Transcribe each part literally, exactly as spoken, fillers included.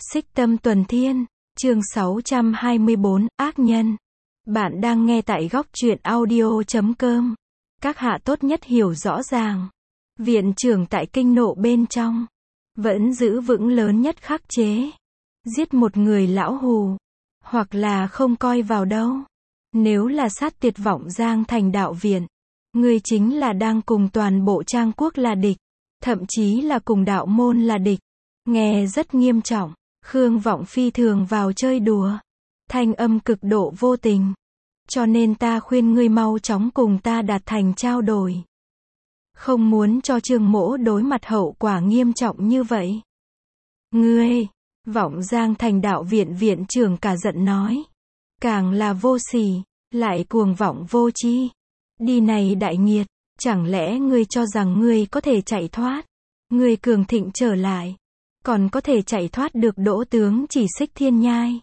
Xích Tâm Tuần Thiên, chương sáu trăm hai mươi bốn, ác nhân. Bạn đang nghe tại góc truyện audio chấm com. Các hạ tốt nhất hiểu rõ ràng. Viện trưởng tại kinh nộ bên trong, vẫn giữ vững lớn nhất khắc chế. Giết một người lão hù, hoặc là không coi vào đâu. Nếu là sát tiệt Vọng Giang thành đạo viện, ngươi chính là đang cùng toàn bộ Trang quốc là địch, thậm chí là cùng đạo môn là địch. Nghe rất nghiêm trọng. Khương Vọng phi thường vào chơi đùa, thanh âm cực độ vô tình. Cho nên ta khuyên ngươi mau chóng cùng ta đạt thành trao đổi. Không muốn cho Trương Mỗ đối mặt hậu quả nghiêm trọng như vậy. Ngươi, Vọng Giang thành đạo viện viện trưởng cả giận nói. Càng là vô sỉ, lại cuồng vọng vô tri. Đi này đại nghiệt, chẳng lẽ ngươi cho rằng ngươi có thể chạy thoát? Ngươi cường thịnh trở lại, còn có thể chạy thoát được Đỗ tướng Chỉ Xích Thiên Nhai.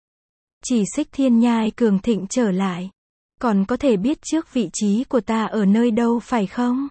Chỉ Xích Thiên Nhai cường thịnh trở lại, còn có thể biết trước vị trí của ta ở nơi đâu phải không?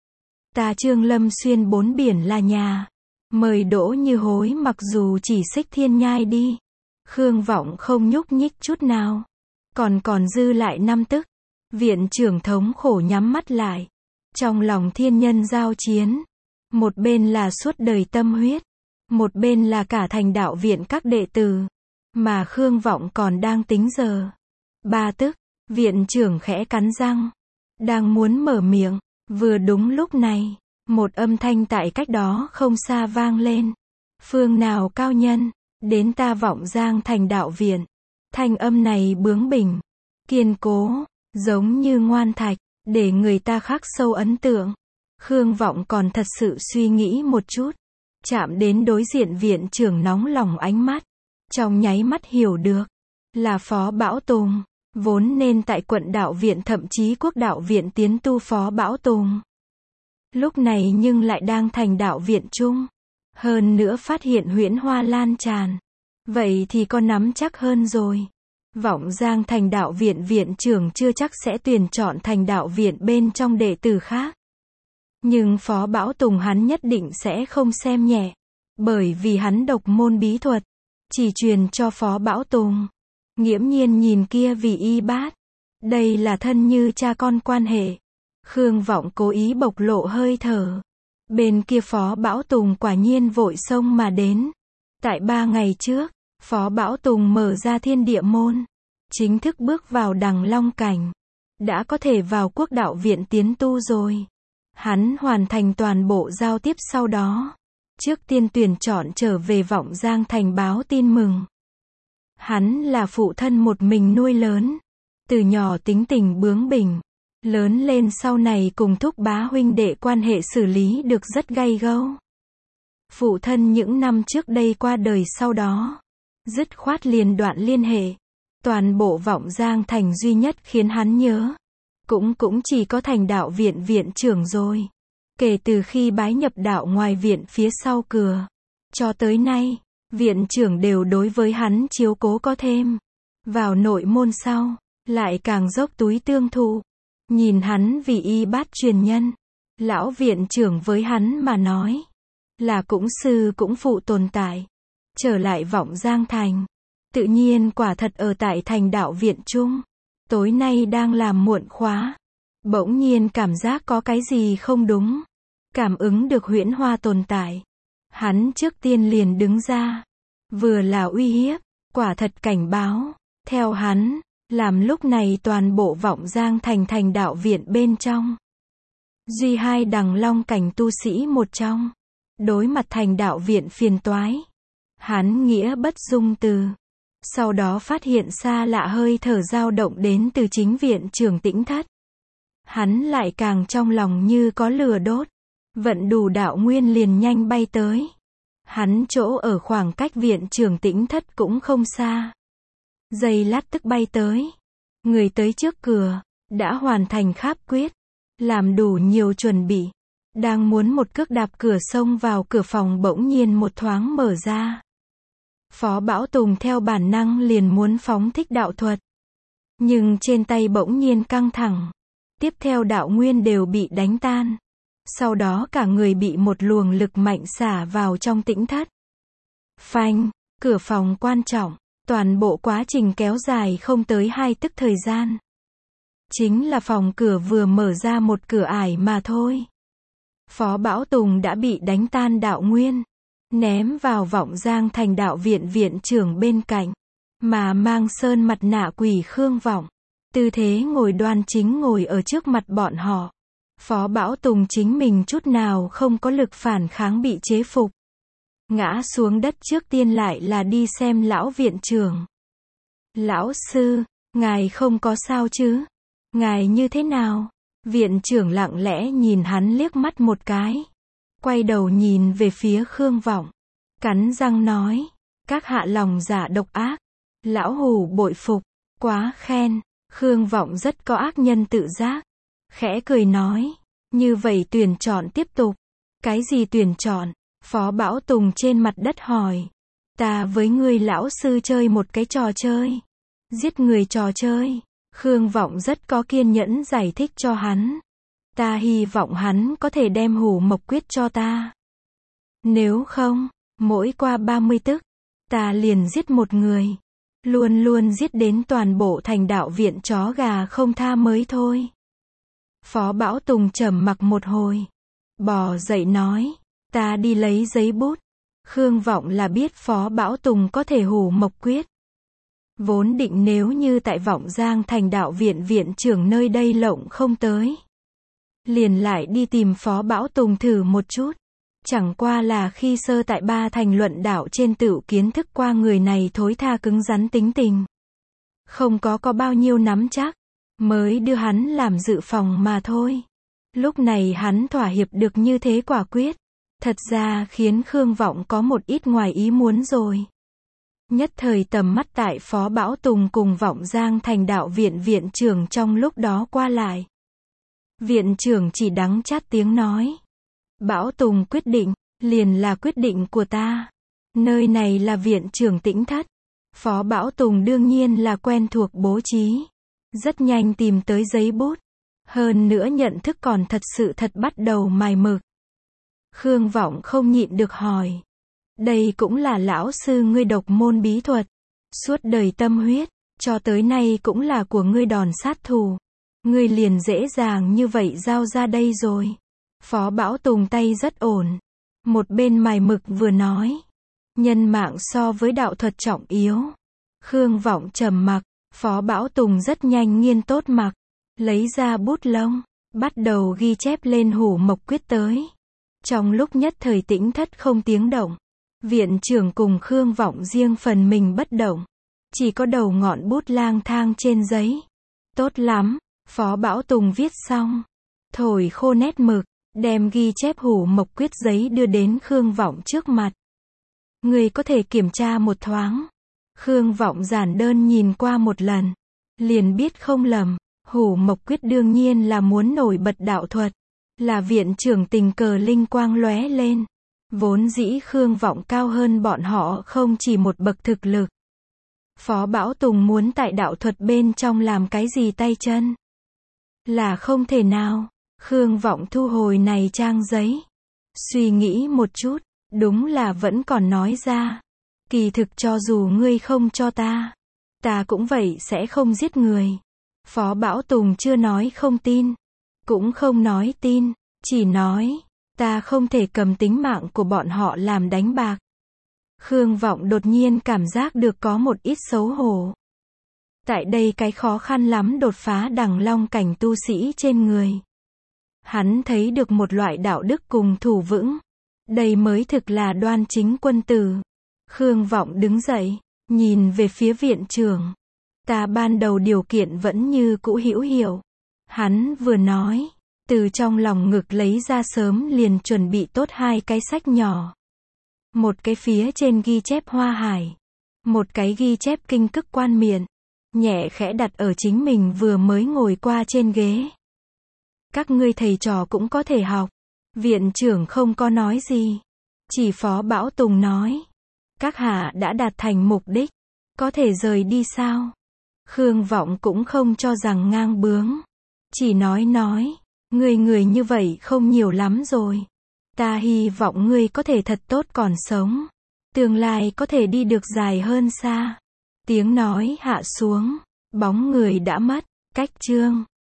Ta Trương Lâm Xuyên bốn biển là nhà, mời Đỗ Như Hối mặc dù Chỉ Xích Thiên Nhai đi. Khương Vọng không nhúc nhích chút nào, còn còn dư lại năm tức. Viện trưởng thống khổ nhắm mắt lại, trong lòng thiên nhân giao chiến. Một bên là suốt đời tâm huyết, một bên là cả thành đạo viện các đệ tử, mà Khương Vọng còn đang tính giờ. Ba tức, viện trưởng khẽ cắn răng, đang muốn mở miệng, vừa đúng lúc này, một âm thanh tại cách đó không xa vang lên. Phương nào cao nhân, đến ta Vọng Giang thành đạo viện. Thanh âm này bướng bỉnh, kiên cố, giống như ngoan thạch, để người ta khắc sâu ấn tượng. Khương Vọng còn thật sự suy nghĩ một chút, chạm đến đối diện viện trưởng nóng lòng ánh mắt, trong nháy mắt hiểu được, là Phó Bảo Tùng, vốn nên tại quận đạo viện thậm chí quốc đạo viện tiến tu Phó Bảo Tùng. Lúc này nhưng lại đang thành đạo viện chung, hơn nữa phát hiện huyễn hoa lan tràn. Vậy thì có nắm chắc hơn rồi. Vọng Giang thành đạo viện viện trưởng chưa chắc sẽ tuyển chọn thành đạo viện bên trong đệ tử khác. Nhưng Phó Bảo Tùng hắn nhất định sẽ không xem nhẹ, bởi vì hắn độc môn bí thuật, chỉ truyền cho Phó Bảo Tùng. Nghiễm nhiên nhìn kia vì y bát, đây là thân như cha con quan hệ. Khương Vọng cố ý bộc lộ hơi thở. Bên kia Phó Bảo Tùng quả nhiên vội xông mà đến. Tại ba ngày trước, Phó Bảo Tùng mở ra thiên địa môn, chính thức bước vào Đằng Long cảnh, đã có thể vào quốc đạo viện tiến tu rồi. Hắn hoàn thành toàn bộ giao tiếp sau đó, trước tiên tuyển chọn trở về Vọng Giang thành báo tin mừng. Hắn là phụ thân một mình nuôi lớn, từ nhỏ tính tình bướng bỉnh, lớn lên sau này cùng thúc bá huynh đệ quan hệ xử lý được rất gay gâu. Phụ thân những năm trước đây qua đời sau đó, dứt khoát liền đoạn liên hệ. Toàn bộ Vọng Giang thành duy nhất khiến hắn nhớ, cũng cũng chỉ có thành đạo viện viện trưởng rồi. Kể từ khi bái nhập đạo ngoài viện phía sau cửa, cho tới nay, viện trưởng đều đối với hắn chiếu cố có thêm. Vào nội môn sau, lại càng dốc túi tương thụ. Nhìn hắn vì y bát truyền nhân, lão viện trưởng với hắn mà nói, là cũng sư cũng phụ tồn tại. Trở lại Vọng Giang thành, tự nhiên quả thật ở tại thành đạo viện chung. Tối nay đang làm muộn khóa, bỗng nhiên cảm giác có cái gì không đúng. Cảm ứng được huyễn hoa tồn tại, hắn trước tiên liền đứng ra. Vừa là uy hiếp, quả thật cảnh báo. Theo hắn, làm lúc này toàn bộ Vọng Giang thành thành đạo viện bên trong, duy hai Đằng Long cảnh tu sĩ một trong, đối mặt thành đạo viện phiền toái. Hắn nghĩa bất dung từ. Sau đó phát hiện xa lạ hơi thở dao động đến từ chính viện trưởng Tĩnh Thất. Hắn lại càng trong lòng như có lửa đốt, vận đủ đạo nguyên liền nhanh bay tới. Hắn chỗ ở khoảng cách viện trưởng Tĩnh Thất cũng không xa. Giây lát tức bay tới. Người tới trước cửa, đã hoàn thành kháp quyết, làm đủ nhiều chuẩn bị. Đang muốn một cước đạp cửa xông vào cửa phòng bỗng nhiên một thoáng mở ra. Phó Bảo Tùng theo bản năng liền muốn phóng thích đạo thuật. Nhưng trên tay bỗng nhiên căng thẳng. Tiếp theo đạo nguyên đều bị đánh tan. Sau đó cả người bị một luồng lực mạnh xả vào trong Tĩnh Thất. Phanh, Cửa phòng quan trọng, toàn bộ quá trình kéo dài không tới hai tức thời gian. Chính là phòng cửa vừa mở ra một cửa ải mà thôi. Phó Bảo Tùng đã bị đánh tan đạo nguyên, ném vào Vọng Giang Thành đạo viện viện trưởng bên cạnh, mà mang sơn mặt nạ quỷ Khương Vọng. Tư thế ngồi đoan chính ngồi ở trước mặt bọn họ. Phó Bảo Tùng chính mình chút nào không có lực phản kháng bị chế phục. Ngã xuống đất trước tiên lại là đi xem lão viện trưởng. Lão sư, ngài không có sao chứ? Ngài như thế nào? Viện trưởng lặng lẽ nhìn hắn liếc mắt một cái. Quay đầu nhìn về phía Khương Vọng. Cắn răng nói. Các hạ lòng dạ độc ác. Lão hủ bội phục. Quá khen. Khương Vọng rất có ác nhân tự giác. Khẽ cười nói. Như vậy tuyển chọn tiếp tục. Cái gì tuyển chọn? Phó Bảo Tùng trên mặt đất hỏi. Ta với ngươi lão sư chơi một cái trò chơi. Giết người trò chơi. Khương Vọng rất có kiên nhẫn giải thích cho hắn. Ta hy vọng hắn có thể đem hủ mộc quyết cho ta. Nếu không, mỗi qua ba mươi tức, ta liền giết một người. Luôn luôn giết đến toàn bộ thành đạo viện chó gà không tha mới thôi. Phó Bảo Tùng trầm mặc một hồi. Bò dậy nói. Ta đi lấy giấy bút. Khương Vọng là biết Phó Bảo Tùng có thể hủ mộc quyết. Vốn định nếu như tại Vọng Giang Thành đạo viện viện trưởng nơi đây lộng không tới. Liền lại đi tìm Phó Bảo Tùng thử một chút. Chẳng qua là khi sơ tại ba thành luận đạo trên tựu kiến thức qua người này thối tha cứng rắn tính tình. Không có có bao nhiêu nắm chắc. Mới đưa hắn làm dự phòng mà thôi. Lúc này hắn thỏa hiệp được như thế quả quyết. Thật ra khiến Khương Vọng có một ít ngoài ý muốn rồi. Nhất thời tầm mắt tại Phó Bảo Tùng cùng Vọng Giang Thành đạo viện viện trưởng trong lúc đó qua lại. Viện trưởng chỉ đắng chát tiếng nói. Bảo Tùng quyết định, liền là quyết định của ta. Nơi này là viện trưởng Tĩnh Thất. Phó Bảo Tùng đương nhiên là quen thuộc bố trí. Rất nhanh tìm tới giấy bút. Hơn nữa nhận thức còn thật sự thật bắt đầu mài mực. Khương Vọng không nhịn được hỏi. Đây cũng là lão sư ngươi độc môn bí thuật. Suốt đời tâm huyết, cho tới nay cũng là của ngươi đòn sát thủ. Ngươi liền dễ dàng như vậy giao ra đây rồi. Phó Bảo Tùng tay rất ổn. Một bên mài mực vừa nói. Nhân mạng so với đạo thuật trọng yếu. Khương Vọng trầm mặc. Phó Bảo Tùng rất nhanh nghiên tốt mặc. Lấy ra bút lông. Bắt đầu ghi chép lên hủ mộc quyết tới. Trong lúc nhất thời Tĩnh Thất không tiếng động. Viện trưởng cùng Khương Vọng riêng phần mình bất động. Chỉ có đầu ngọn bút lang thang trên giấy. Tốt lắm. Phó Bảo Tùng viết xong. Thổi khô nét mực. Đem ghi chép hủ mộc quyết giấy đưa đến Khương Vọng trước mặt. Người có thể kiểm tra một thoáng. Khương Vọng giản đơn nhìn qua một lần. Liền biết không lầm. Hủ mộc quyết đương nhiên là muốn nổi bật đạo thuật. Là viện trưởng tình cờ linh quang lóe lên. Vốn dĩ Khương Vọng cao hơn bọn họ không chỉ một bậc thực lực. Phó Bảo Tùng muốn tại đạo thuật bên trong làm cái gì tay chân. Là không thể nào. Khương Vọng thu hồi này trang giấy. Suy nghĩ một chút. Đúng là vẫn còn nói ra. Kỳ thực cho dù ngươi không cho ta. Ta cũng vậy sẽ không giết người. Phó Bảo Tùng chưa nói không tin. Cũng không nói tin. Chỉ nói. Ta không thể cầm tính mạng của bọn họ làm đánh bạc. Khương Vọng đột nhiên cảm giác được có một ít xấu hổ. Tại đây cái khó khăn lắm đột phá đằng long cảnh tu sĩ trên người. Hắn thấy được một loại đạo đức cùng thủ vững. Đây mới thực là đoan chính quân tử. Khương Vọng đứng dậy, nhìn về phía viện trưởng. Ta ban đầu điều kiện vẫn như cũ hữu hiệu. Hắn vừa nói, từ trong lòng ngực lấy ra sớm liền chuẩn bị tốt hai cái sách nhỏ. Một cái phía trên ghi chép hoa hải. Một cái ghi chép kinh cức quan miện. Nhẹ khẽ đặt ở chính mình vừa mới ngồi qua trên ghế. Các ngươi thầy trò cũng có thể học. Viện trưởng không có nói gì. Chỉ Phó Bảo Tùng nói. Các hạ đã đạt thành mục đích. Có thể rời đi sao? Khương Vọng cũng không cho rằng ngang bướng. Chỉ nói nói. Người người như vậy không nhiều lắm rồi. Ta hy vọng ngươi có thể thật tốt còn sống. Tương lai có thể đi được dài hơn xa. Tiếng nói hạ xuống. Bóng người đã mất. Cách chương.